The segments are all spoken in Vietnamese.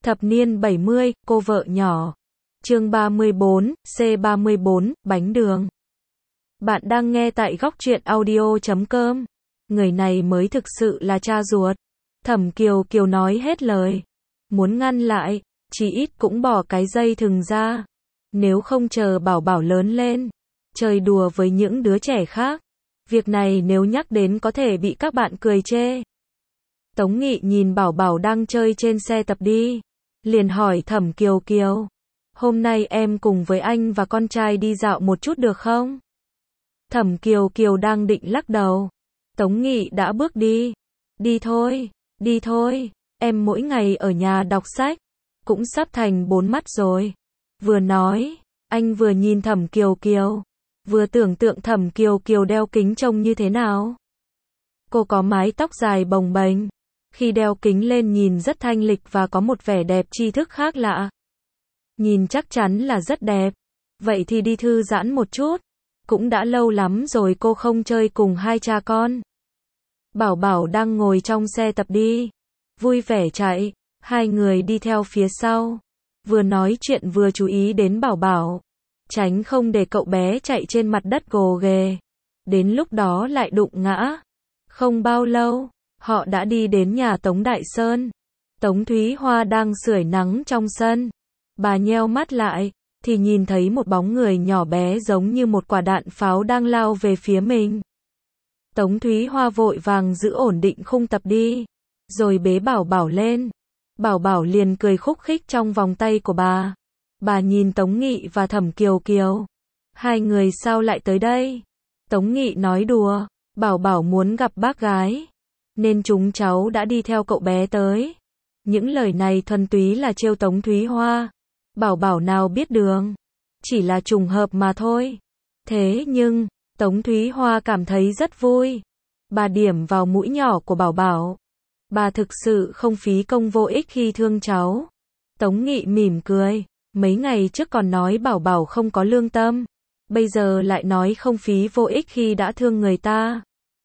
Thập niên 70, cô vợ nhỏ. Chương 34, C34, bánh đường. Bạn đang nghe tại góc truyện audio.com. Người này mới thực sự là cha ruột. Thẩm Kiều Kiều nói hết lời. Muốn ngăn lại, chí ít cũng bỏ cái dây thừng ra. Nếu không chờ Bảo Bảo lớn lên, chơi đùa với những đứa trẻ khác. Việc này nếu nhắc đến có thể bị các bạn cười chê. Tống Nghị nhìn Bảo Bảo đang chơi trên xe tập đi, liền hỏi Thẩm Kiều Kiều, hôm nay em cùng với anh và con trai đi dạo một chút được không? Thẩm Kiều Kiều đang định lắc đầu. Tống Nghị đã bước đi. Đi thôi, em mỗi ngày ở nhà đọc sách, cũng sắp thành 4 mắt rồi. Vừa nói, anh vừa nhìn Thẩm Kiều Kiều, vừa tưởng tượng Thẩm Kiều Kiều đeo kính trông như thế nào. Cô có mái tóc dài bồng bềnh, khi đeo kính lên nhìn rất thanh lịch và có một vẻ đẹp tri thức khác lạ. Nhìn chắc chắn là rất đẹp. Vậy thì đi thư giãn một chút. Cũng đã lâu lắm rồi cô không chơi cùng hai cha con. Bảo Bảo đang ngồi trong xe tập đi, vui vẻ chạy, hai người đi theo phía sau. Vừa nói chuyện vừa chú ý đến Bảo Bảo, tránh không để cậu bé chạy trên mặt đất gồ ghề. Đến lúc đó lại đụng ngã. Không bao lâu, họ đã đi đến nhà Tống Đại Sơn. Tống Thúy Hoa đang sưởi nắng trong sân. Bà nheo mắt lại, thì nhìn thấy một bóng người nhỏ bé giống như một quả đạn pháo đang lao về phía mình. Tống Thúy Hoa vội vàng giữ ổn định khung tập đi, rồi bế Bảo Bảo lên. Bảo Bảo liền cười khúc khích trong vòng tay của bà. Bà nhìn Tống Nghị và Thẩm Kiều Kiều. Hai người sao lại tới đây? Tống Nghị nói đùa, Bảo Bảo muốn gặp bác gái, nên chúng cháu đã đi theo cậu bé tới. Những lời này thuần túy là trêu Tống Thúy Hoa. Bảo Bảo nào biết đường, chỉ là trùng hợp mà thôi. Thế nhưng, Tống Thúy Hoa cảm thấy rất vui. Bà điểm vào mũi nhỏ của Bảo Bảo. Bà thực sự không phí công vô ích khi thương cháu. Tống Nghị mỉm cười, mấy ngày trước còn nói Bảo Bảo không có lương tâm, bây giờ lại nói không phí vô ích khi đã thương người ta.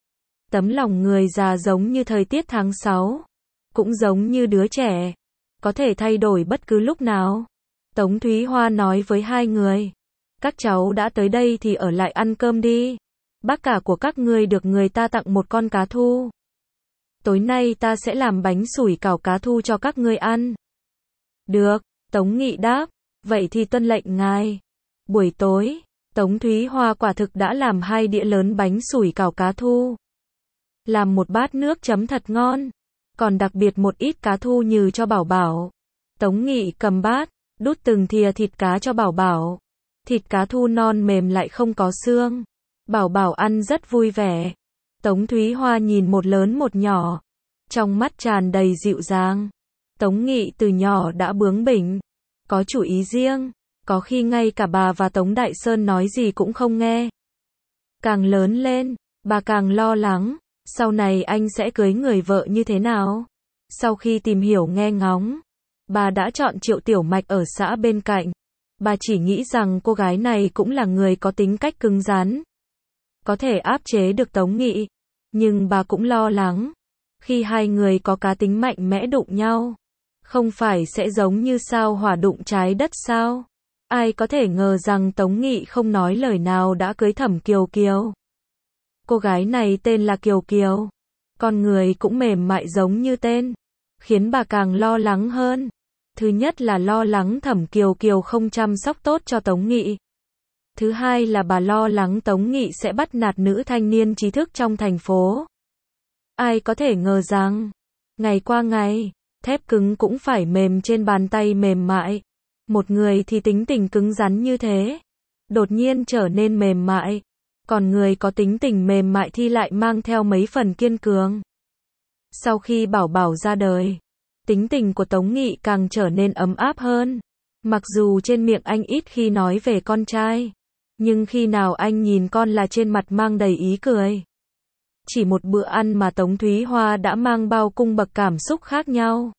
Tấm lòng người già giống như thời tiết tháng 6, cũng giống như đứa trẻ, có thể thay đổi bất cứ lúc nào. Tống Thúy Hoa nói với hai người, các cháu đã tới đây thì ở lại ăn cơm đi. Bác cả của các ngươi được người ta tặng một con cá thu. Tối nay ta sẽ làm bánh sủi cảo cá thu cho các ngươi ăn. Được, Tống Nghị đáp, vậy thì tuân lệnh ngài. Buổi tối, Tống Thúy Hoa quả thực đã làm 2 đĩa lớn bánh sủi cảo cá thu. Làm một bát nước chấm thật ngon, còn đặc biệt một ít cá thu nhừ cho Bảo Bảo. Tống Nghị cầm bát, đút từng thìa thịt cá cho Bảo Bảo. Thịt cá thu non mềm lại không có xương. Bảo Bảo ăn rất vui vẻ. Tống Thúy Hoa nhìn một lớn một nhỏ, trong mắt tràn đầy dịu dàng. Tống Nghị từ nhỏ đã bướng bỉnh, có chủ ý riêng, có khi ngay cả bà và Tống Đại Sơn nói gì cũng không nghe. Càng lớn lên, bà càng lo lắng, sau này anh sẽ cưới người vợ như thế nào? Sau khi tìm hiểu nghe ngóng, bà đã chọn Triệu Tiểu Mạch ở xã bên cạnh. Bà chỉ nghĩ rằng cô gái này cũng là người có tính cách cứng rắn, có thể áp chế được Tống Nghị. Nhưng bà cũng lo lắng, khi hai người có cá tính mạnh mẽ đụng nhau, không phải sẽ giống như sao hỏa đụng trái đất sao? Ai có thể ngờ rằng Tống Nghị không nói lời nào đã cưới Thẩm Kiều Kiều. Cô gái này tên là Kiều Kiều, con người cũng mềm mại giống như tên, khiến bà càng lo lắng hơn. Thứ nhất là lo lắng Thẩm Kiều Kiều không chăm sóc tốt cho Tống Nghị. Thứ hai là bà lo lắng Tống Nghị sẽ bắt nạt nữ thanh niên trí thức trong thành phố. Ai có thể ngờ rằng, ngày qua ngày, thép cứng cũng phải mềm trên bàn tay mềm mại. Một người thì tính tình cứng rắn như thế, đột nhiên trở nên mềm mại. Còn người có tính tình mềm mại thì lại mang theo mấy phần kiên cường. Sau khi Bảo Bảo ra đời, tính tình của Tống Nghị càng trở nên ấm áp hơn. Mặc dù trên miệng anh ít khi nói về con trai, nhưng khi nào anh nhìn con là trên mặt mang đầy ý cười. Chỉ một bữa ăn mà Tống Thúy Hoa đã mang bao cung bậc cảm xúc khác nhau.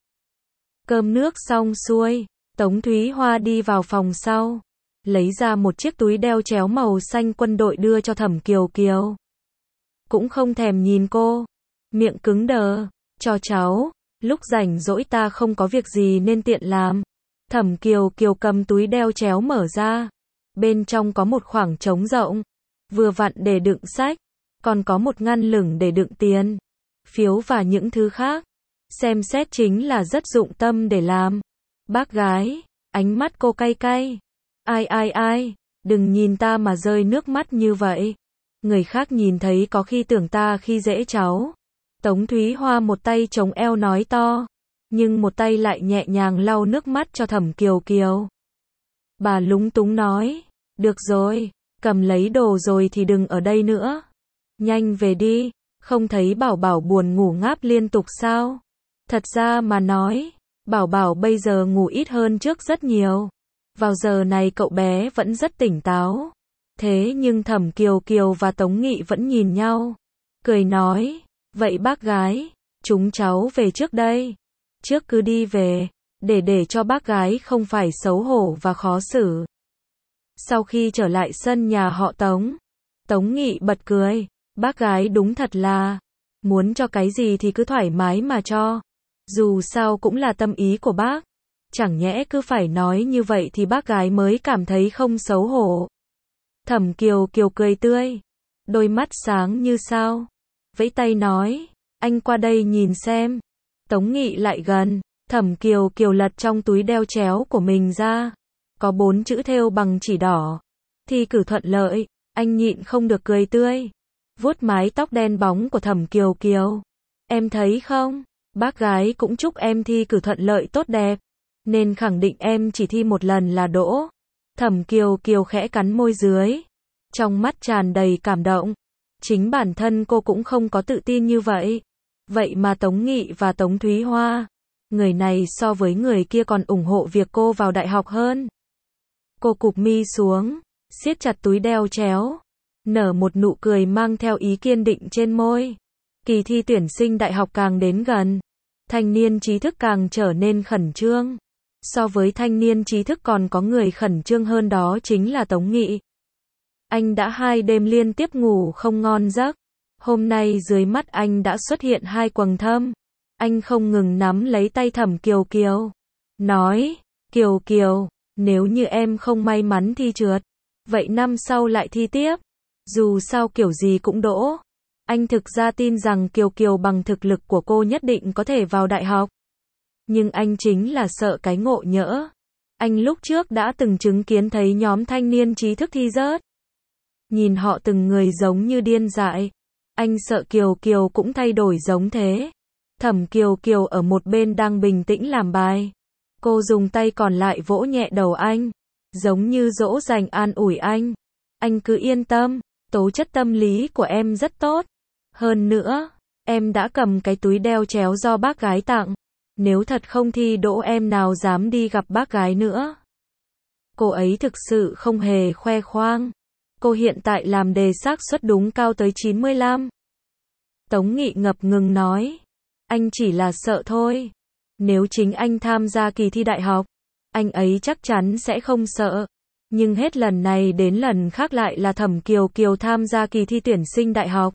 Cơm nước xong xuôi, Tống Thúy Hoa đi vào phòng sau, lấy ra một chiếc túi đeo chéo màu xanh quân đội đưa cho Thẩm Kiều Kiều. Cũng không thèm nhìn cô, miệng cứng đờ, cho cháu. Lúc rảnh rỗi ta không có việc gì nên tiện làm. Thẩm Kiều Kiều cầm túi đeo chéo mở ra. Bên trong có một khoảng trống rộng. Vừa vặn để đựng sách. Còn có một ngăn lửng để đựng tiền, phiếu và những thứ khác. Xem xét chính là rất dụng tâm để làm. Bác gái, ánh mắt cô cay cay. Ai, đừng nhìn ta mà rơi nước mắt như vậy. Người khác nhìn thấy có khi tưởng ta khi dễ cháu. Tống Thúy Hoa một tay chống eo nói to, nhưng một tay lại nhẹ nhàng lau nước mắt cho Thẩm Kiều Kiều. Bà lúng túng nói, được rồi, cầm lấy đồ rồi thì đừng ở đây nữa. Nhanh về đi, không thấy Bảo Bảo buồn ngủ ngáp liên tục sao? Thật ra mà nói, Bảo Bảo bây giờ ngủ ít hơn trước rất nhiều. Vào giờ này cậu bé vẫn rất tỉnh táo. Thế nhưng Thẩm Kiều Kiều và Tống Nghị vẫn nhìn nhau. Cười nói, vậy bác gái, chúng cháu về trước đây. Trước cứ đi về, để cho bác gái không phải xấu hổ và khó xử. Sau khi trở lại sân nhà họ Tống, Tống Nghị bật cười. Bác gái đúng thật là, muốn cho cái gì thì cứ thoải mái mà cho. Dù sao cũng là tâm ý của bác. Chẳng nhẽ cứ phải nói như vậy thì bác gái mới cảm thấy không xấu hổ. Thẩm Kiều Kiều cười tươi, đôi mắt sáng như sao. Vẫy tay nói, anh qua đây nhìn xem. Tống Nghị lại gần, Thẩm Kiều Kiều lật trong túi đeo chéo của mình ra. Có 4 chữ thêu bằng chỉ đỏ. Thi cử thuận lợi, anh nhịn không được cười tươi. Vuốt mái tóc đen bóng của Thẩm Kiều Kiều. Em thấy không, bác gái cũng chúc em thi cử thuận lợi tốt đẹp. Nên khẳng định em chỉ thi một lần là đỗ. Thẩm Kiều Kiều khẽ cắn môi dưới. Trong mắt tràn đầy cảm động. Chính bản thân cô cũng không có tự tin như vậy. Vậy mà Tống Nghị và Tống Thúy Hoa, người này so với người kia còn ủng hộ việc cô vào đại học hơn. Cô cụp mi xuống, siết chặt túi đeo chéo, nở một nụ cười mang theo ý kiên định trên môi. Kỳ thi tuyển sinh đại học càng đến gần, thanh niên trí thức càng trở nên khẩn trương. So với thanh niên trí thức còn có người khẩn trương hơn, đó chính là Tống Nghị. Anh đã 2 đêm liên tiếp ngủ không ngon giấc. Hôm nay dưới mắt anh đã xuất hiện 2 quầng thâm. Anh không ngừng nắm lấy tay Thẩm Kiều Kiều. Nói, Kiều Kiều, nếu như em không may mắn thi trượt, vậy năm sau lại thi tiếp. Dù sao kiểu gì cũng đỗ. Anh thực ra tin rằng Kiều Kiều bằng thực lực của cô nhất định có thể vào đại học. Nhưng anh chính là sợ cái ngộ nhỡ. Anh lúc trước đã từng chứng kiến thấy nhóm thanh niên trí thức thi rớt. Nhìn họ từng người giống như điên dại. Anh sợ Kiều Kiều cũng thay đổi giống thế. Thẩm Kiều Kiều ở một bên đang bình tĩnh làm bài. Cô dùng tay còn lại vỗ nhẹ đầu anh, giống như dỗ dành an ủi anh. Anh cứ yên tâm, tố chất tâm lý của em rất tốt. Hơn nữa, em đã cầm cái túi đeo chéo do bác gái tặng. Nếu thật không thi đỗ em nào dám đi gặp bác gái nữa. Cô ấy thực sự không hề khoe khoang. Cô hiện tại làm đề xác suất đúng cao tới 95. Tống Nghị ngập ngừng nói. Anh chỉ là sợ thôi. Nếu chính anh tham gia kỳ thi đại học, anh ấy chắc chắn sẽ không sợ. Nhưng hết lần này đến lần khác lại là Thẩm Kiều Kiều tham gia kỳ thi tuyển sinh đại học.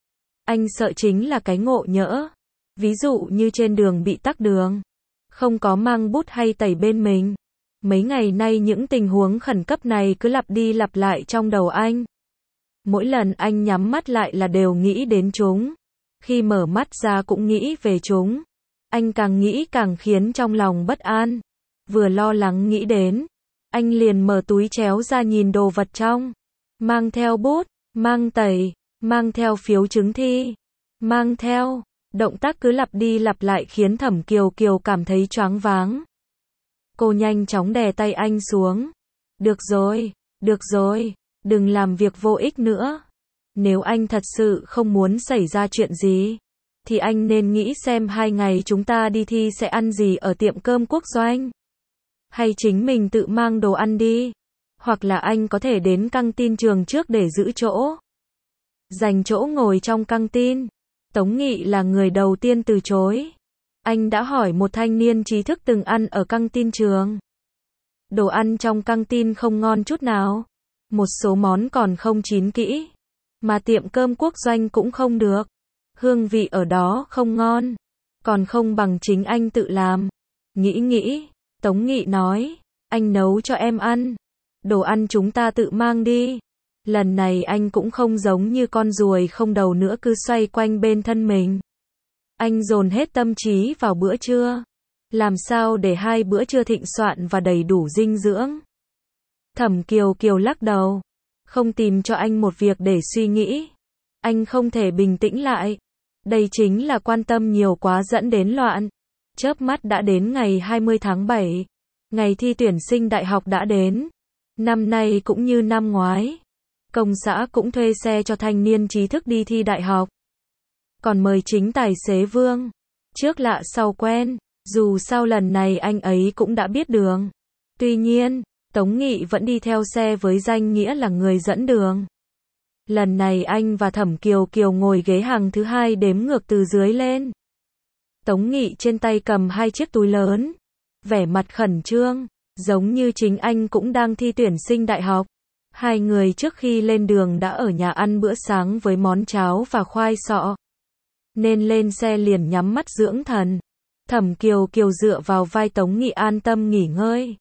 Anh sợ chính là cái ngộ nhỡ. Ví dụ như trên đường bị tắc đường, không có mang bút hay tẩy bên mình. Mấy ngày nay những tình huống khẩn cấp này cứ lặp đi lặp lại trong đầu anh. Mỗi lần anh nhắm mắt lại là đều nghĩ đến chúng. Khi mở mắt ra cũng nghĩ về chúng. Anh càng nghĩ càng khiến trong lòng bất an. Vừa lo lắng nghĩ đến, anh liền mở túi chéo ra nhìn đồ vật trong. Mang theo bút, mang tẩy, mang theo phiếu chứng thi, mang theo. Động tác cứ lặp đi lặp lại khiến Thẩm Kiều Kiều cảm thấy choáng váng. Cô nhanh chóng đè tay anh xuống. Được rồi, đừng làm việc vô ích nữa. Nếu anh thật sự không muốn xảy ra chuyện gì, thì anh nên nghĩ xem 2 ngày chúng ta đi thi sẽ ăn gì ở tiệm cơm quốc doanh. Hay chính mình tự mang đồ ăn đi. Hoặc là anh có thể đến căng tin trường trước để giữ chỗ. Dành chỗ ngồi trong căng tin. Tống Nghị là người đầu tiên từ chối. Anh đã hỏi một thanh niên trí thức từng ăn ở căng tin trường. Đồ ăn trong căng tin không ngon chút nào. Một số món còn không chín kỹ. Mà tiệm cơm quốc doanh cũng không được. Hương vị ở đó không ngon. Còn không bằng chính anh tự làm. Nghĩ, Tống Nghị nói, anh nấu cho em ăn. Đồ ăn chúng ta tự mang đi. Lần này anh cũng không giống như con ruồi không đầu nữa cứ xoay quanh bên thân mình. Anh dồn hết tâm trí vào bữa trưa. Làm sao để 2 bữa trưa thịnh soạn và đầy đủ dinh dưỡng. Thẩm Kiều Kiều lắc đầu. Không tìm cho anh một việc để suy nghĩ. Anh không thể bình tĩnh lại. Đây chính là quan tâm nhiều quá dẫn đến loạn. Chớp mắt đã đến ngày 20 tháng 7. Ngày thi tuyển sinh đại học đã đến. Năm nay cũng như năm ngoái. Công xã cũng thuê xe cho thanh niên trí thức đi thi đại học. Còn mời chính tài xế Vương. Trước lạ sau quen. Dù sao lần này anh ấy cũng đã biết đường. Tuy nhiên, Tống Nghị vẫn đi theo xe với danh nghĩa là người dẫn đường. Lần này anh và Thẩm Kiều Kiều ngồi ghế hàng thứ 2 đếm ngược từ dưới lên. Tống Nghị trên tay cầm 2 chiếc túi lớn. Vẻ mặt khẩn trương, giống như chính anh cũng đang thi tuyển sinh đại học. 2 người trước khi lên đường đã ở nhà ăn bữa sáng với món cháo và khoai sọ. Nên lên xe liền nhắm mắt dưỡng thần. Thẩm Kiều Kiều dựa vào vai Tống Nghị an tâm nghỉ ngơi.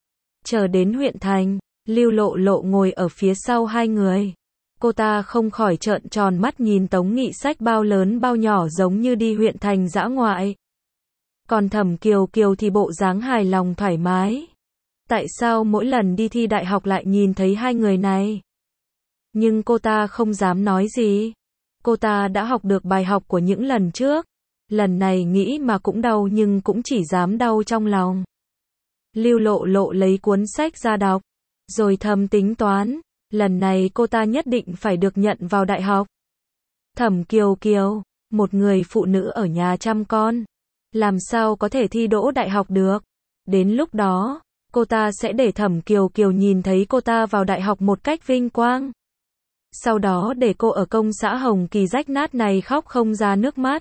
Chờ đến huyện thành, Lưu Lộ Lộ ngồi ở phía sau 2 người. Cô ta không khỏi trợn tròn mắt nhìn Tống Nghị xách bao lớn bao nhỏ giống như đi huyện thành dã ngoại. Còn Thẩm Kiều Kiều thì bộ dáng hài lòng thoải mái. Tại sao mỗi lần đi thi đại học lại nhìn thấy 2 người này? Nhưng cô ta không dám nói gì. Cô ta đã học được bài học của những lần trước. Lần này nghĩ mà cũng đau nhưng cũng chỉ dám đau trong lòng. Lưu Lộ Lộ lấy cuốn sách ra đọc. Rồi thầm tính toán. Lần này cô ta nhất định phải được nhận vào đại học. Thẩm Kiều Kiều, một người phụ nữ ở nhà chăm con. Làm sao có thể thi đỗ đại học được? Đến lúc đó, cô ta sẽ để Thẩm Kiều Kiều nhìn thấy cô ta vào đại học một cách vinh quang. Sau đó để cô ở công xã Hồng Kỳ rách nát này khóc không ra nước mắt.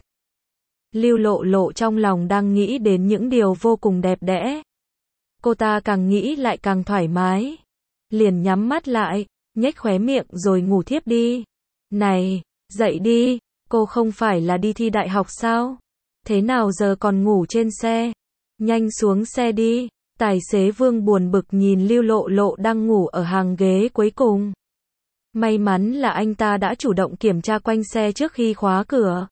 Lưu Lộ Lộ trong lòng đang nghĩ đến những điều vô cùng đẹp đẽ. Cô ta càng nghĩ lại càng thoải mái. Liền nhắm mắt lại, nhếch khóe miệng rồi ngủ thiếp đi. Này, dậy đi, cô không phải là đi thi đại học sao? Thế nào giờ còn ngủ trên xe? Nhanh xuống xe đi. Tài xế Vương buồn bực nhìn Lưu Lộ Lộ đang ngủ ở hàng ghế cuối cùng. May mắn là anh ta đã chủ động kiểm tra quanh xe trước khi khóa cửa.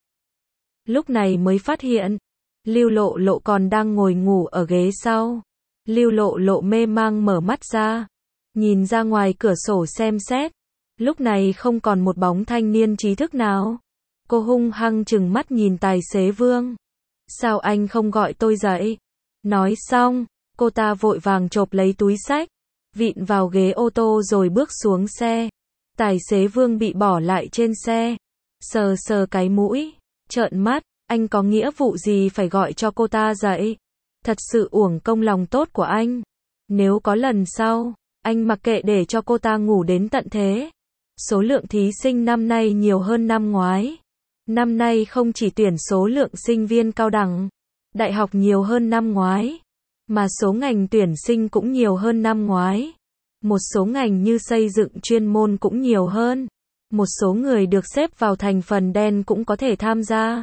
Lúc này mới phát hiện, Lưu Lộ Lộ còn đang ngồi ngủ ở ghế sau. Lưu Lộ Lộ mê mang mở mắt ra, nhìn ra ngoài cửa sổ xem xét. Lúc này không còn một bóng thanh niên trí thức nào. Cô hung hăng trừng mắt nhìn tài xế Vương. Sao anh không gọi tôi dậy? Nói xong, cô ta vội vàng chộp lấy túi xách, vịn vào ghế ô tô rồi bước xuống xe. Tài xế Vương bị bỏ lại trên xe, sờ sờ cái mũi, trợn mắt, anh có nghĩa vụ gì phải gọi cho cô ta dậy? Thật sự uổng công lòng tốt của anh. Nếu có lần sau, anh mặc kệ để cho cô ta ngủ đến tận thế. Số lượng thí sinh năm nay nhiều hơn năm ngoái. Năm nay không chỉ tuyển số lượng sinh viên cao đẳng, đại học nhiều hơn năm ngoái, mà số ngành tuyển sinh cũng nhiều hơn năm ngoái. Một số ngành như xây dựng chuyên môn cũng nhiều hơn. Một số người được xếp vào thành phần đen cũng có thể tham gia.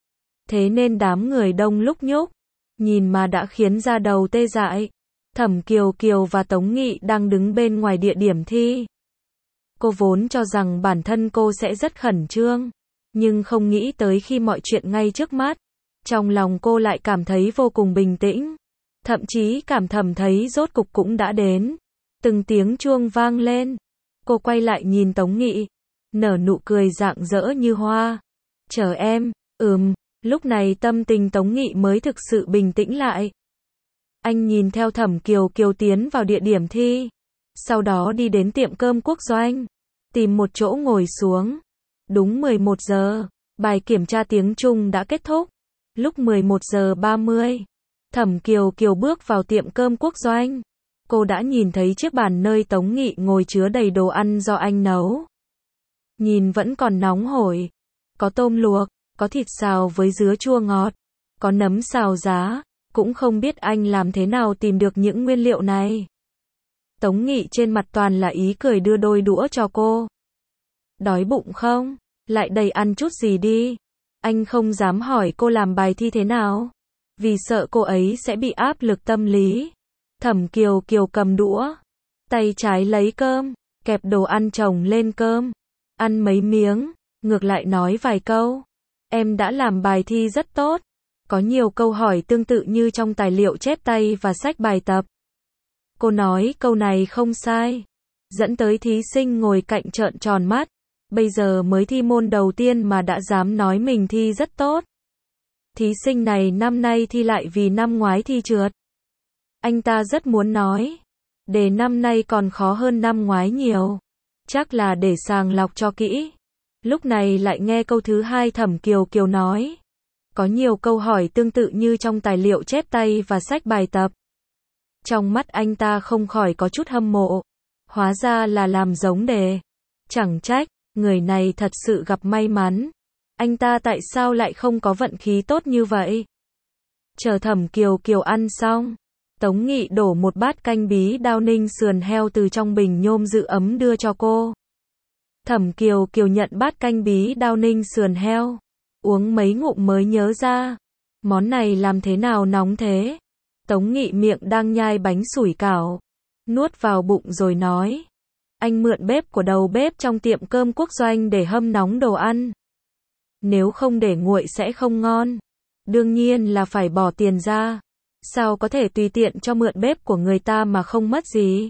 Thế nên đám người đông lúc nhúc, nhìn mà đã khiến da đầu tê dại. Thẩm Kiều Kiều và Tống Nghị đang đứng bên ngoài địa điểm thi. Cô vốn cho rằng bản thân cô sẽ rất khẩn trương, nhưng không nghĩ tới khi mọi chuyện ngay trước mắt, trong lòng cô lại cảm thấy vô cùng bình tĩnh. Thậm chí cảm thầm thấy rốt cục cũng đã đến. Từng tiếng chuông vang lên. Cô quay lại nhìn Tống Nghị, nở nụ cười rạng rỡ như hoa. Chờ em, lúc này tâm tình Tống Nghị mới thực sự bình tĩnh lại. Anh nhìn theo Thẩm Kiều Kiều tiến vào địa điểm thi, sau đó đi đến tiệm cơm Quốc Doanh, tìm một chỗ ngồi xuống. Đúng 11 giờ, bài kiểm tra tiếng Trung đã kết thúc. Lúc 11 giờ 30, Thẩm Kiều Kiều bước vào tiệm cơm Quốc Doanh. Cô đã nhìn thấy chiếc bàn nơi Tống Nghị ngồi chứa đầy đồ ăn do anh nấu. Nhìn vẫn còn nóng hổi. Có tôm luộc, có thịt xào với dứa chua ngọt, có nấm xào giá. Cũng không biết anh làm thế nào tìm được những nguyên liệu này. Tống Nghị trên mặt toàn là ý cười đưa đôi đũa cho cô. Đói bụng không? Lại đây ăn chút gì đi. Anh không dám hỏi cô làm bài thi thế nào, vì sợ cô ấy sẽ bị áp lực tâm lý. Thẩm Kiều Kiều cầm đũa, tay trái lấy cơm, kẹp đồ ăn chồng lên cơm, ăn mấy miếng, ngược lại nói vài câu. Em đã làm bài thi rất tốt, có nhiều câu hỏi tương tự như trong tài liệu chép tay và sách bài tập. Cô nói câu này không sai, dẫn tới thí sinh ngồi cạnh trợn tròn mắt. Bây giờ mới thi môn đầu tiên mà đã dám nói mình thi rất tốt. Thí sinh này năm nay thi lại vì năm ngoái thi trượt. Anh ta rất muốn nói, đề năm nay còn khó hơn năm ngoái nhiều. Chắc là để sàng lọc cho kỹ. Lúc này lại nghe câu thứ hai Thẩm Kiều Kiều nói. Có nhiều câu hỏi tương tự như trong tài liệu chép tay và sách bài tập. Trong mắt anh ta không khỏi có chút hâm mộ. Hóa ra là làm giống đề. Chẳng trách, người này thật sự gặp may mắn. Anh ta tại sao lại không có vận khí tốt như vậy? Chờ Thẩm Kiều Kiều ăn xong, Tống Nghị đổ một bát canh bí đao ninh sườn heo từ trong bình nhôm giữ ấm đưa cho cô. Thẩm Kiều Kiều nhận bát canh bí đao ninh sườn heo, uống mấy ngụm mới nhớ ra, món này làm thế nào nóng thế? Tống Nghị miệng đang nhai bánh sủi cảo, nuốt vào bụng rồi nói, anh mượn bếp của đầu bếp trong tiệm cơm quốc doanh để hâm nóng đồ ăn. Nếu không để nguội sẽ không ngon. Đương nhiên là phải bỏ tiền ra. Sao có thể tùy tiện cho mượn bếp của người ta mà không mất gì?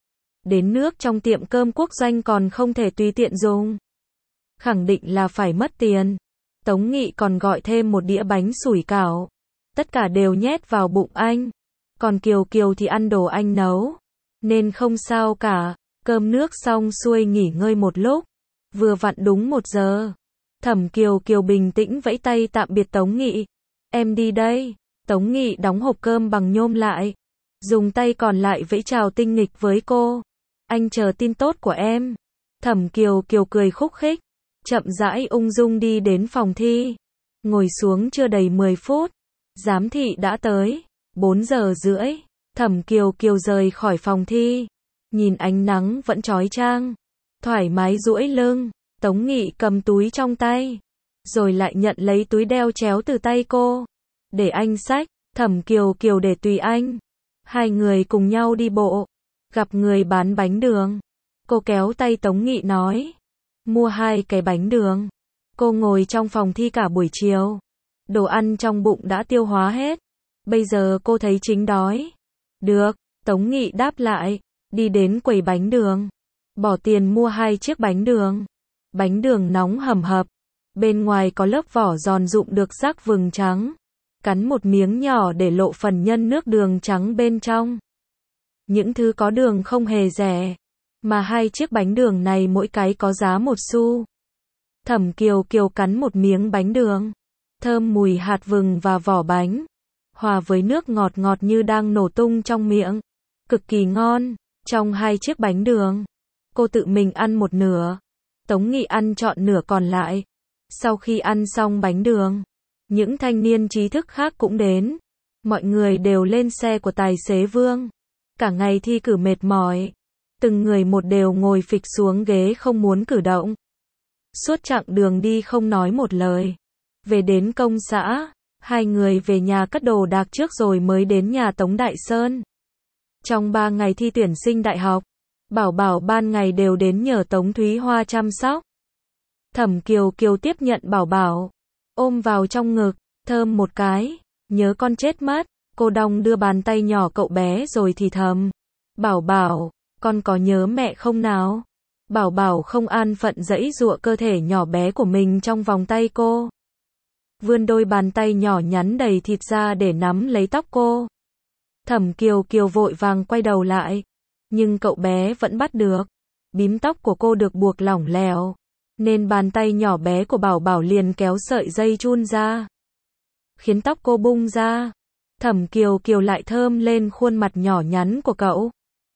Đến nước trong tiệm cơm quốc doanh còn không thể tùy tiện dùng. Khẳng định là phải mất tiền. Tống Nghị còn gọi thêm một đĩa bánh sủi cảo. Tất cả đều nhét vào bụng anh. Còn Kiều Kiều thì ăn đồ anh nấu. Nên không sao cả. Cơm nước xong xuôi nghỉ ngơi một lúc. Vừa vặn đúng 1 giờ. Thẩm Kiều Kiều bình tĩnh vẫy tay tạm biệt Tống Nghị. Em đi đây. Tống Nghị đóng hộp cơm bằng nhôm lại. Dùng tay còn lại vẫy chào tinh nghịch với cô. Anh chờ tin tốt của em. Thẩm Kiều Kiều cười khúc khích. Chậm rãi ung dung đi đến phòng thi. Ngồi xuống chưa đầy 10 phút. Giám thị đã tới. 4 giờ rưỡi. Thẩm Kiều Kiều rời khỏi phòng thi. Nhìn ánh nắng vẫn chói chang. Thoải mái duỗi lưng. Tống Nghị cầm túi trong tay. Rồi lại nhận lấy túi đeo chéo từ tay cô. Để anh xách. Thẩm Kiều Kiều để tùy anh. Hai người cùng nhau đi bộ. Gặp người bán bánh đường. Cô kéo tay Tống Nghị nói. Mua 2 cái bánh đường. Cô ngồi trong phòng thi cả buổi chiều. Đồ ăn trong bụng đã tiêu hóa hết. Bây giờ cô thấy chính đói. Được. Tống Nghị đáp lại. Đi đến quầy bánh đường. Bỏ tiền mua 2 chiếc bánh đường. Bánh đường nóng hầm hập. Bên ngoài có lớp vỏ giòn rụm được rắc vừng trắng. Cắn một miếng nhỏ để lộ phần nhân nước đường trắng bên trong. Những thứ có đường không hề rẻ. Mà 2 chiếc bánh đường này mỗi cái có giá 1 xu. Thẩm Kiều Kiều cắn một miếng bánh đường. Thơm mùi hạt vừng và vỏ bánh. Hòa với nước ngọt ngọt như đang nổ tung trong miệng. Cực kỳ ngon. Trong 2 chiếc bánh đường, cô tự mình ăn một nửa. Tống Nghị ăn trọn nửa còn lại. Sau khi ăn xong bánh đường, những thanh niên trí thức khác cũng đến. Mọi người đều lên xe của tài xế Vương. Cả ngày thi cử mệt mỏi. Từng người một đều ngồi phịch xuống ghế không muốn cử động. Suốt chặng đường đi không nói một lời. Về đến công xã, hai người về nhà cất đồ đạc trước rồi mới đến nhà Tống Đại Sơn. Trong 3 ngày thi tuyển sinh đại học, Bảo Bảo ban ngày đều đến nhờ Tống Thúy Hoa chăm sóc. Thẩm Kiều Kiều tiếp nhận Bảo Bảo, ôm vào trong ngực, thơm một cái, nhớ con chết mất. Cô đong đưa bàn tay nhỏ cậu bé rồi thì thầm. Bảo Bảo, con có nhớ mẹ không nào? Bảo Bảo không an phận giãy giụa cơ thể nhỏ bé của mình trong vòng tay cô. Vươn đôi bàn tay nhỏ nhắn đầy thịt ra để nắm lấy tóc cô. Thẩm Kiều Kiều vội vàng quay đầu lại. Nhưng cậu bé vẫn bắt được. Bím tóc của cô được buộc lỏng lẻo. Nên bàn tay nhỏ bé của Bảo Bảo liền kéo sợi dây chun ra. Khiến tóc cô bung ra. Thẩm Kiều Kiều lại thơm lên khuôn mặt nhỏ nhắn của cậu.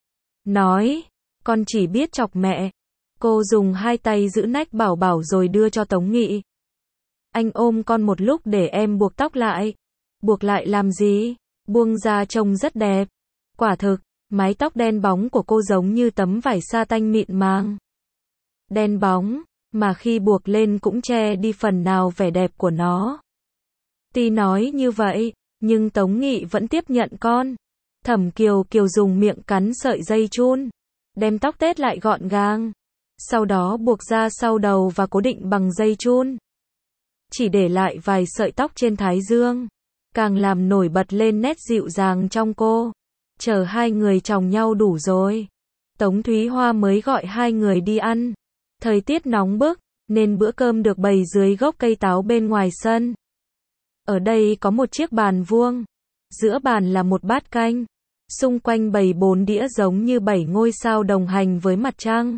Nói, con chỉ biết chọc mẹ. Cô dùng 2 tay giữ nách Bảo Bảo rồi đưa cho Tống Nghị. Anh ôm con một lúc để em buộc tóc lại. Buộc lại làm gì? Buông ra trông rất đẹp. Quả thực, mái tóc đen bóng của cô giống như tấm vải sa tanh mịn màng. Đen bóng, mà khi buộc lên cũng che đi phần nào vẻ đẹp của nó. Tuy nói như vậy, nhưng Tống Nghị vẫn tiếp nhận con. Thẩm Kiều Kiều dùng miệng cắn sợi dây chun, đem tóc tết lại gọn gàng, sau đó buộc ra sau đầu và cố định bằng dây chun. Chỉ để lại vài sợi tóc trên thái dương, càng làm nổi bật lên nét dịu dàng trong cô. Chờ hai người chồng nhau đủ rồi, Tống Thúy Hoa mới gọi hai người đi ăn. Thời tiết nóng bức, nên bữa cơm được bày dưới gốc cây táo bên ngoài sân. Ở đây có một chiếc bàn vuông, giữa bàn là một bát canh, xung quanh bày 4 đĩa giống như 7 ngôi sao đồng hành với mặt trăng.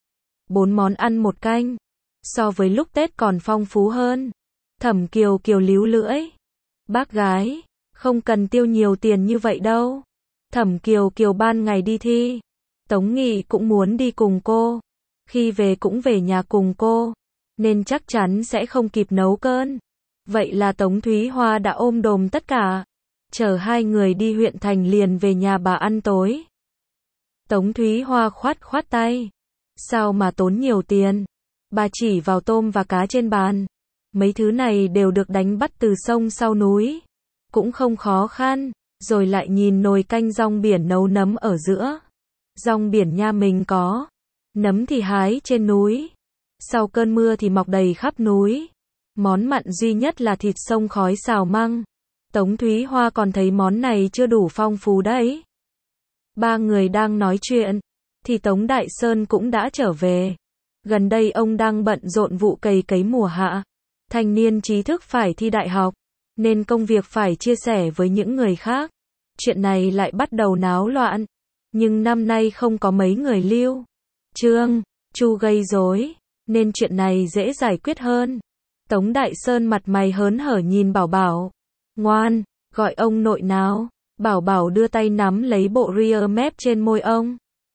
4 món ăn một canh, so với lúc Tết còn phong phú hơn. Thẩm Kiều Kiều líu lưỡi. Bác gái, không cần tiêu nhiều tiền như vậy đâu. Thẩm Kiều Kiều ban ngày đi thi, Tống Nghị cũng muốn đi cùng cô. Khi về cũng về nhà cùng cô, nên chắc chắn sẽ không kịp nấu cơm. Vậy là Tống Thúy Hoa đã ôm đồm tất cả, chở hai người đi huyện thành liền về nhà bà ăn tối. Tống Thúy Hoa khoát khoát tay. Sao mà tốn nhiều tiền? Bà chỉ vào tôm và cá trên bàn. Mấy thứ này đều được đánh bắt từ sông sau núi, cũng không khó khăn. Rồi lại nhìn nồi canh rong biển nấu nấm ở giữa. Rong biển nhà mình có, nấm thì hái trên núi, sau cơn mưa thì mọc đầy khắp núi. Món mặn duy nhất là thịt sông khói xào măng. Tống Thúy Hoa còn thấy món này chưa đủ phong phú đấy. Ba người đang nói chuyện, thì Tống Đại Sơn cũng đã trở về. Gần đây ông đang bận rộn vụ cày cấy mùa hạ. Thanh niên trí thức phải thi đại học, nên công việc phải chia sẻ với những người khác. Chuyện này lại bắt đầu náo loạn. Nhưng năm nay không có mấy người lưu Trương, Chu gây rối, nên chuyện này dễ giải quyết hơn. Tống Đại Sơn mặt mày hớn hở nhìn Bảo Bảo. Ngoan, gọi ông nội nào. Bảo Bảo đưa tay nắm lấy bộ ria mép trên môi ông.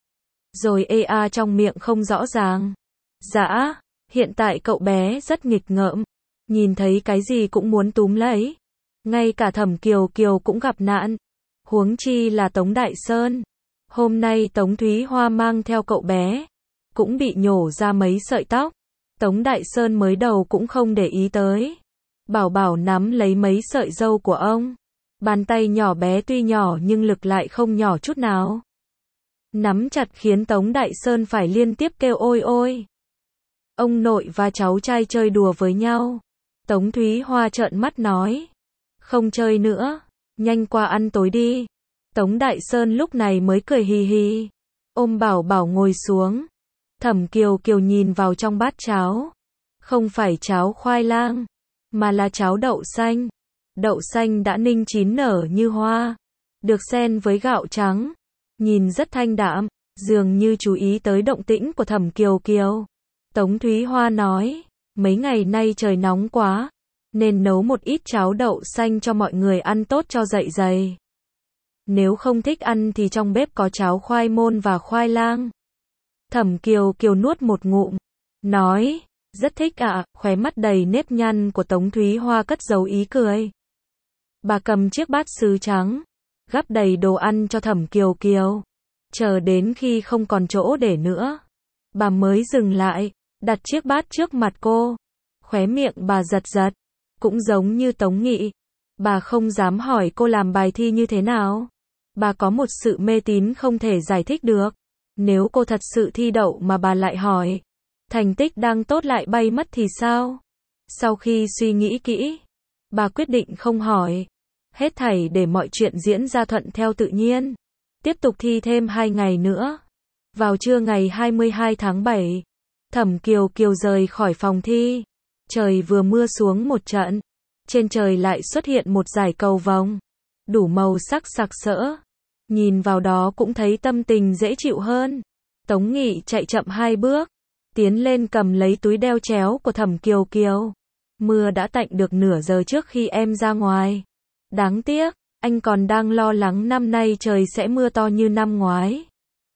Rồi trong miệng không rõ ràng. Dạ, hiện tại cậu bé rất nghịch ngợm. Nhìn thấy cái gì cũng muốn túm lấy. Ngay cả Thẩm Kiều Kiều cũng gặp nạn. Huống chi là Tống Đại Sơn. Hôm nay Tống Thúy Hoa mang theo cậu bé, cũng bị nhổ ra mấy sợi tóc. Tống Đại Sơn mới đầu cũng không để ý tới. Bảo Bảo nắm lấy mấy sợi râu của ông. Bàn tay nhỏ bé tuy nhỏ nhưng lực lại không nhỏ chút nào. Nắm chặt khiến Tống Đại Sơn phải liên tiếp kêu ôi ôi. Ông nội và cháu trai chơi đùa với nhau. Tống Thúy Hoa trợn mắt nói. Không chơi nữa, nhanh qua ăn tối đi. Tống Đại Sơn lúc này mới cười hì hì, ôm Bảo Bảo ngồi xuống. Thẩm Kiều Kiều nhìn vào trong bát cháo. Không phải cháo khoai lang, mà là cháo đậu xanh. Đậu xanh đã ninh chín nở như hoa, được xen với gạo trắng. Nhìn rất thanh đạm, dường như chú ý tới động tĩnh của Thẩm Kiều Kiều. Tống Thúy Hoa nói, mấy ngày nay trời nóng quá, nên nấu một ít cháo đậu xanh cho mọi người ăn tốt cho dạ dày. Nếu không thích ăn thì trong bếp có cháo khoai môn và khoai lang. Thẩm Kiều Kiều nuốt một ngụm, nói, rất thích ạ. Khóe mắt đầy nếp nhăn của Tống Thúy Hoa cất giấu ý cười. Bà cầm chiếc bát sứ trắng, gắp đầy đồ ăn cho Thẩm Kiều Kiều. Chờ đến khi không còn chỗ để nữa, bà mới dừng lại, đặt chiếc bát trước mặt cô. Khóe miệng bà giật giật, cũng giống như Tống Nghị. Bà không dám hỏi cô làm bài thi như thế nào. Bà có một sự mê tín không thể giải thích được. Nếu cô thật sự thi đậu mà bà lại hỏi, thành tích đang tốt lại bay mất thì sao? Sau khi suy nghĩ kỹ, bà quyết định không hỏi. Hết thảy để mọi chuyện diễn ra thuận theo tự nhiên. Tiếp tục thi thêm 2 ngày nữa. Vào trưa ngày 22 tháng 7, Thẩm Kiều Kiều rời khỏi phòng thi. Trời vừa mưa xuống một trận. Trên trời lại xuất hiện một dải cầu vồng, đủ màu sắc sặc sỡ. Nhìn vào đó cũng thấy tâm tình dễ chịu hơn. Tống Nghị chạy chậm 2 bước, tiến lên cầm lấy túi đeo chéo của Thẩm Kiều Kiều. Mưa đã tạnh được nửa giờ trước khi em ra ngoài. Đáng tiếc, anh còn đang lo lắng năm nay trời sẽ mưa to như năm ngoái.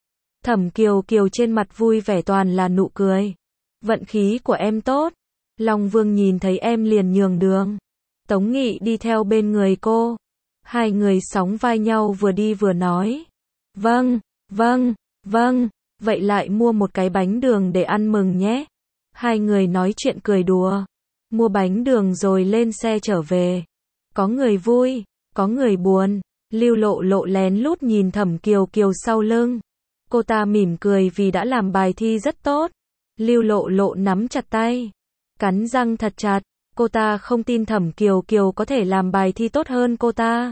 Thẩm Kiều Kiều trên mặt vui vẻ toàn là nụ cười. Vận khí của em tốt. Long Vương nhìn thấy em liền nhường đường. Tống Nghị đi theo bên người cô. Hai người sóng vai nhau vừa đi vừa nói. Vâng, vâng, vâng, vậy lại mua một cái bánh đường để ăn mừng nhé. Hai người nói chuyện cười đùa, mua bánh đường rồi lên xe trở về. Có người vui, có người buồn. Lưu Lộ Lộ lén lút nhìn Thẩm Kiều Kiều sau lưng. Cô ta mỉm cười vì đã làm bài thi rất tốt. Lưu Lộ Lộ nắm chặt tay, cắn răng thật chặt. Cô ta không tin Thẩm Kiều Kiều có thể làm bài thi tốt hơn cô ta.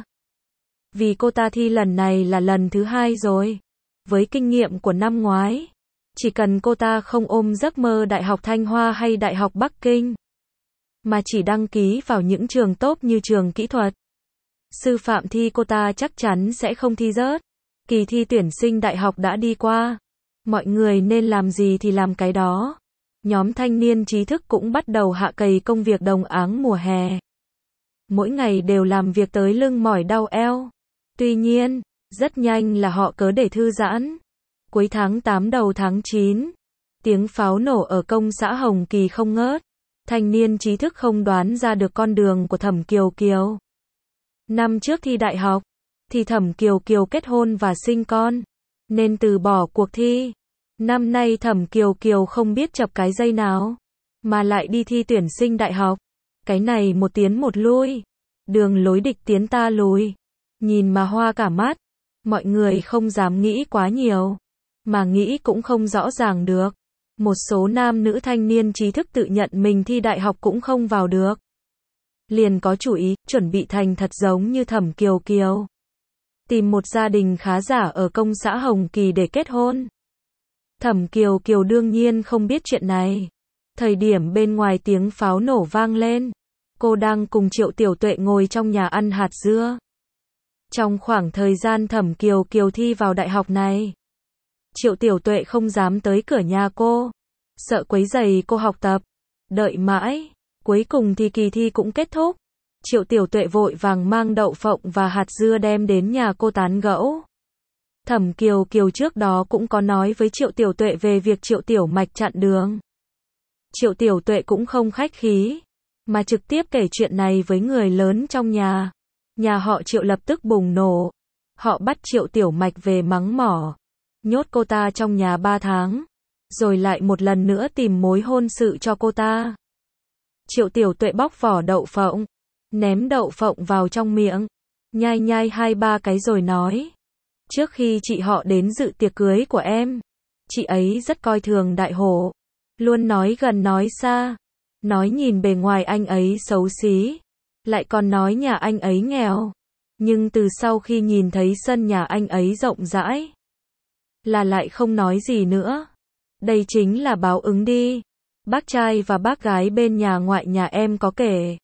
Vì cô ta thi lần này là lần thứ 2 rồi. Với kinh nghiệm của năm ngoái, chỉ cần cô ta không ôm giấc mơ Đại học Thanh Hoa hay Đại học Bắc Kinh, mà chỉ đăng ký vào những trường top như trường kỹ thuật, sư phạm thi, cô ta chắc chắn sẽ không thi rớt. Kỳ thi tuyển sinh đại học đã đi qua. Mọi người nên làm gì thì làm cái đó. Nhóm thanh niên trí thức cũng bắt đầu hạ cày công việc đồng áng mùa hè. Mỗi ngày đều làm việc tới lưng mỏi đau eo. Tuy nhiên, rất nhanh là họ cớ để thư giãn. Cuối tháng 8 đầu tháng 9, tiếng pháo nổ ở công xã Hồng Kỳ không ngớt. Thanh niên trí thức không đoán ra được con đường của Thẩm Kiều Kiều. Năm trước thi đại học, thì Thẩm Kiều Kiều kết hôn và sinh con, nên từ bỏ cuộc thi. Năm nay Thẩm Kiều Kiều không biết chập cái dây nào, mà lại đi thi tuyển sinh đại học. Cái này một tiến một lui, đường lối địch tiến ta lùi. Nhìn mà hoa cả mắt, mọi người không dám nghĩ quá nhiều, mà nghĩ cũng không rõ ràng được. Một số nam nữ thanh niên trí thức tự nhận mình thi đại học cũng không vào được, liền có chủ ý, chuẩn bị thành thật giống như Thẩm Kiều Kiều. Tìm một gia đình khá giả ở công xã Hồng Kỳ để kết hôn. Thẩm Kiều Kiều đương nhiên không biết chuyện này. Thời điểm bên ngoài tiếng pháo nổ vang lên, cô đang cùng Triệu Tiểu Tuệ ngồi trong nhà ăn hạt dưa. Trong khoảng thời gian Thẩm Kiều Kiều thi vào đại học này, Triệu Tiểu Tuệ không dám tới cửa nhà cô, sợ quấy rầy cô học tập. Đợi mãi, cuối cùng thì kỳ thi cũng kết thúc. Triệu Tiểu Tuệ vội vàng mang đậu phộng và hạt dưa đem đến nhà cô tán gẫu. Thẩm Kiều Kiều trước đó cũng có nói với Triệu Tiểu Tuệ về việc Triệu Tiểu Mạch chặn đường. Triệu Tiểu Tuệ cũng không khách khí, mà trực tiếp kể chuyện này với người lớn trong nhà. Nhà họ Triệu lập tức bùng nổ. Họ bắt Triệu Tiểu Mạch về mắng mỏ, nhốt cô ta trong nhà 3 tháng, rồi lại một lần nữa tìm mối hôn sự cho cô ta. Triệu Tiểu Tuệ bóc vỏ đậu phộng, ném đậu phộng vào trong miệng, nhai nhai 2-3 cái rồi nói: trước khi chị họ đến dự tiệc cưới của em, chị ấy rất coi thường Đại Hổ, luôn nói gần nói xa, nói nhìn bề ngoài anh ấy xấu xí, lại còn nói nhà anh ấy nghèo. Nhưng từ sau khi nhìn thấy sân nhà anh ấy rộng rãi, là lại không nói gì nữa. Đây chính là báo ứng đi. Bác trai và bác gái bên nhà ngoại nhà em có kể,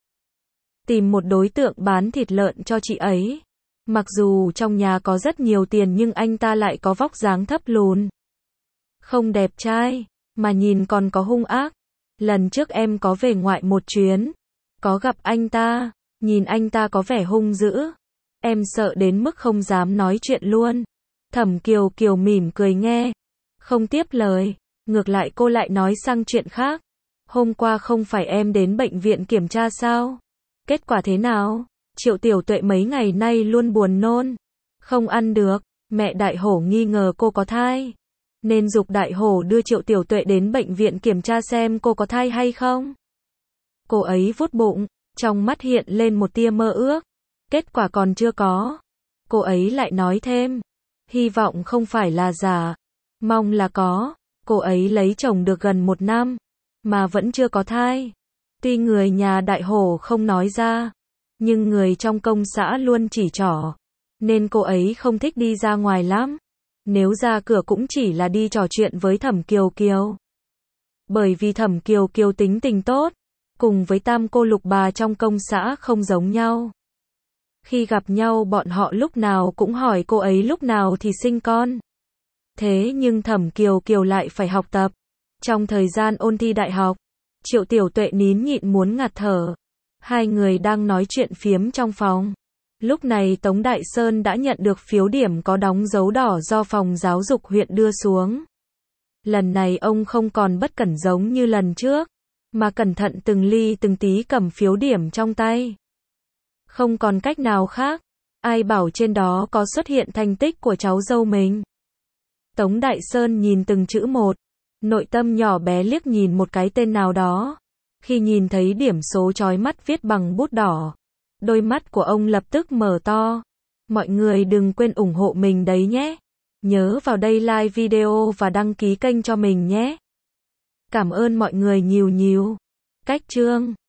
tìm một đối tượng bán thịt lợn cho chị ấy. Mặc dù trong nhà có rất nhiều tiền nhưng anh ta lại có vóc dáng thấp lùn, không đẹp trai, mà nhìn còn có hung ác. Lần trước em có về ngoại một chuyến, có gặp anh ta, nhìn anh ta có vẻ hung dữ. Em sợ đến mức không dám nói chuyện luôn. Thẩm Kiều Kiều mỉm cười nghe, không tiếp lời. Ngược lại cô lại nói sang chuyện khác. Hôm qua không phải em đến bệnh viện kiểm tra sao? Kết quả thế nào? Triệu Tiểu Tuệ mấy ngày nay luôn buồn nôn, không ăn được. Mẹ Đại Hổ nghi ngờ cô có thai, nên giục Đại Hổ đưa Triệu Tiểu Tuệ đến bệnh viện kiểm tra xem cô có thai hay không. Cô ấy vuốt bụng, trong mắt hiện lên một tia mơ ước. Kết quả còn chưa có. Cô ấy lại nói thêm, hy vọng không phải là giả, mong là có. Cô ấy lấy chồng được gần 1 năm, mà vẫn chưa có thai. Tuy người nhà Đại Hổ không nói ra, nhưng người trong công xã luôn chỉ trỏ, nên cô ấy không thích đi ra ngoài lắm. Nếu ra cửa cũng chỉ là đi trò chuyện với Thẩm Kiều Kiều. Bởi vì Thẩm Kiều Kiều tính tình tốt, cùng với tam cô lục bà trong công xã không giống nhau. Khi gặp nhau bọn họ lúc nào cũng hỏi cô ấy lúc nào thì sinh con. Thế nhưng Thẩm Kiều Kiều lại phải học tập. Trong thời gian ôn thi đại học, Triệu Tiểu Tuệ nín nhịn muốn ngạt thở. Hai người đang nói chuyện phiếm trong phòng. Lúc này Tống Đại Sơn đã nhận được phiếu điểm có đóng dấu đỏ do phòng giáo dục huyện đưa xuống. Lần này ông không còn bất cẩn giống như lần trước, mà cẩn thận từng ly từng tí cầm phiếu điểm trong tay. Không còn cách nào khác, ai bảo trên đó có xuất hiện thành tích của cháu dâu mình. Tống Đại Sơn nhìn từng chữ một, Nội tâm nhỏ bé liếc nhìn một cái tên nào đó. Khi nhìn thấy điểm số chói mắt viết bằng bút đỏ, đôi mắt của ông lập tức mở to. Mọi người đừng quên ủng hộ mình đấy nhé. Nhớ vào đây like video và đăng ký kênh cho mình nhé. Cảm ơn mọi người nhiều nhiều. Cách chương